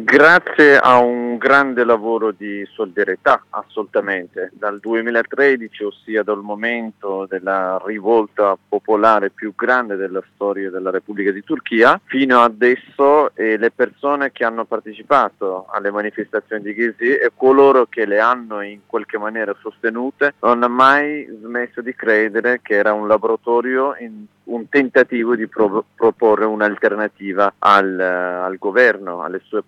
Grazie a un grande lavoro di solidarietà, assolutamente. Dal 2013, ossia dal momento della rivolta popolare più grande della storia della Repubblica di Turchia, fino adesso le persone che hanno partecipato alle manifestazioni di Gezi e coloro che le hanno in qualche maniera sostenute non hanno mai smesso di credere che era un laboratorio, un tentativo di proporre un'alternativa al governo, alle sue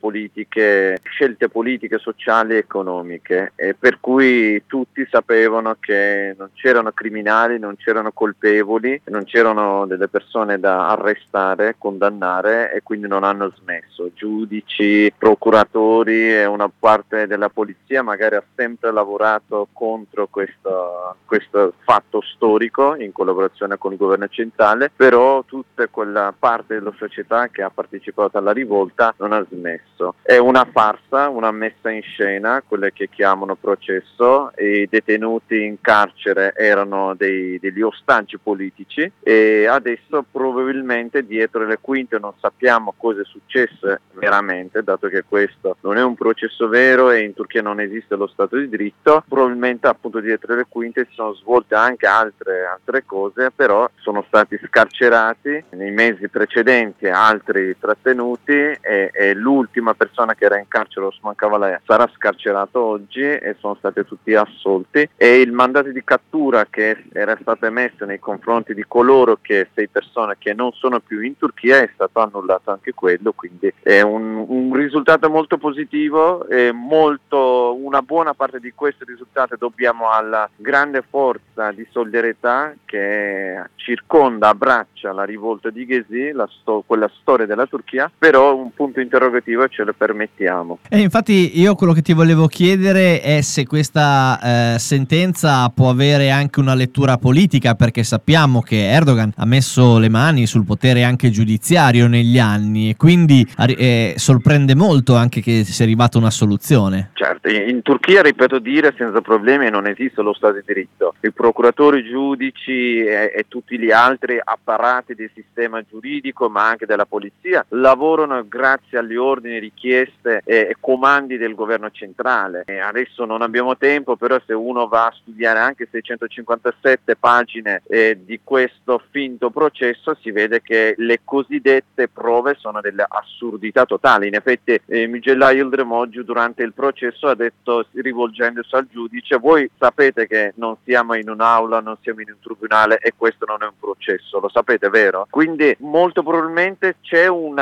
scelte politiche, sociali e economiche, e per cui tutti sapevano che non c'erano criminali, non c'erano colpevoli, non c'erano delle persone da arrestare, condannare, e quindi non hanno smesso. Giudici, procuratori e una parte della polizia magari ha sempre lavorato contro questo fatto storico in collaborazione con il governo centrale, però tutta quella parte della società che ha partecipato alla rivolta non ha smesso. È una farsa, una messa in scena, quelle che chiamano processo, e i detenuti in carcere erano degli ostaggi politici, e adesso probabilmente dietro le quinte non sappiamo cosa è successo veramente, dato che questo non è un processo vero e in Turchia non esiste lo Stato di diritto. Probabilmente appunto dietro le quinte si sono svolte anche altre cose, però sono stati scarcerati nei mesi precedenti, altri trattenuti, e l'ultima persona che era in carcere, Osman Kavala, sarà scarcerato oggi, e sono stati tutti assolti, e il mandato di cattura che era stato emesso nei confronti di coloro 6 persone che non sono più in Turchia è stato annullato anche quello, quindi è un risultato molto positivo, e una buona parte di questo risultato dobbiamo alla grande forza di solidarietà che circonda, abbraccia la rivolta di Gezi, quella storia della Turchia, però un punto interrogativo ce lo permettiamo. E infatti io quello che ti volevo chiedere è se questa sentenza può avere anche una lettura politica, perché sappiamo che Erdogan ha messo le mani sul potere anche giudiziario negli anni, e quindi sorprende molto anche che sia arrivata una soluzione. Certo, in Turchia, ripeto, dire senza problemi, non esiste lo Stato di diritto. I procuratori, i giudici e tutti gli altri apparati del sistema giuridico, ma anche della polizia, lavorano grazie agli ordini, richieste e comandi del governo centrale. E adesso non abbiamo tempo, però se uno va a studiare anche 657 pagine di questo finto processo, si vede che le cosiddette prove sono delle assurdità totali. In effetti Mücella Yıldırım oggi durante il processo ha detto, rivolgendosi al giudice: voi sapete che non siamo in un'aula, non siamo in un tribunale, e questo non è un processo, lo sapete, vero? Quindi molto probabilmente c'è un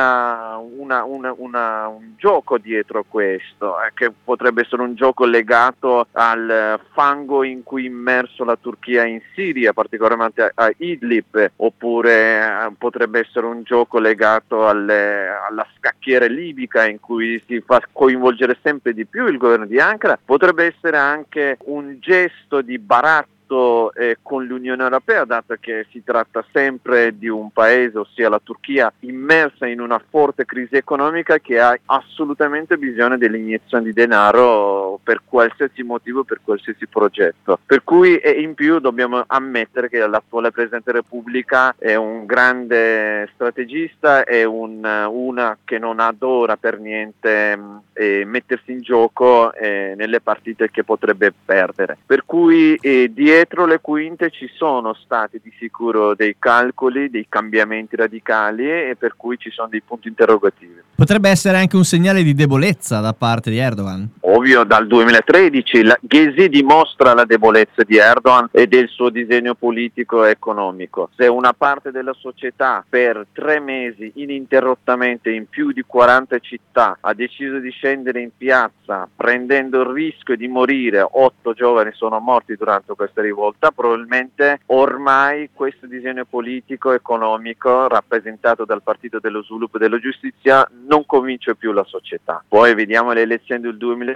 gioco dietro questo, che potrebbe essere un gioco legato al fango in cui è immerso la Turchia in Siria, particolarmente a Idlib, oppure potrebbe essere un gioco legato alla scacchiera libica in cui si fa coinvolgere sempre di più il governo di Ankara. Potrebbe essere anche un gesto di baratto con l'Unione Europea, dato che si tratta sempre di un paese, ossia la Turchia, immersa in una forte crisi economica, che ha assolutamente bisogno dell'iniezione di denaro per qualsiasi motivo, per qualsiasi progetto. Per cui in più dobbiamo ammettere che l'attuale Presidente della Repubblica è un grande strategista, è una che non adora per niente mettersi in gioco nelle partite che potrebbe perdere. Per cui dietro le quinte ci sono stati di sicuro dei calcoli, dei cambiamenti radicali, e per cui ci sono dei punti interrogativi. Potrebbe essere anche un segnale di debolezza da parte di Erdogan. Ovvio, dal 2013 Gezi dimostra la debolezza di Erdogan e del suo disegno politico e economico. Se una parte della società per 3 mesi ininterrottamente in più di 40 città ha deciso di scendere in piazza prendendo il rischio di morire, 8 giovani sono morti durante questa rivolta, probabilmente ormai questo disegno politico economico rappresentato dal Partito dello Sviluppo e della Giustizia non convince più la società. Poi vediamo le elezioni del 2013,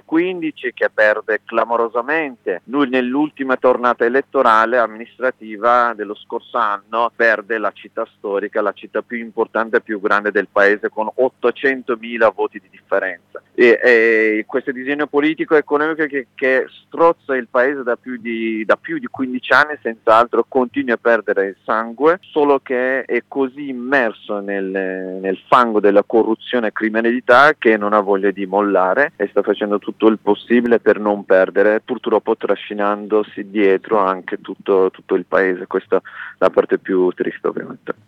2015, che perde clamorosamente. Lui nell'ultima tornata elettorale amministrativa dello scorso anno perde la città storica, la città più importante e più grande del paese, con 800.000 voti di differenza. E questo disegno politico e economico che strozza il paese da più di 15 anni, senz'altro continua a perdere il sangue, solo che è così immerso nel fango della corruzione e criminalità che non ha voglia di mollare e sta facendo tutto il possibile per non perdere, purtroppo trascinandosi dietro anche tutto il paese. Questa è la parte più triste, ovviamente.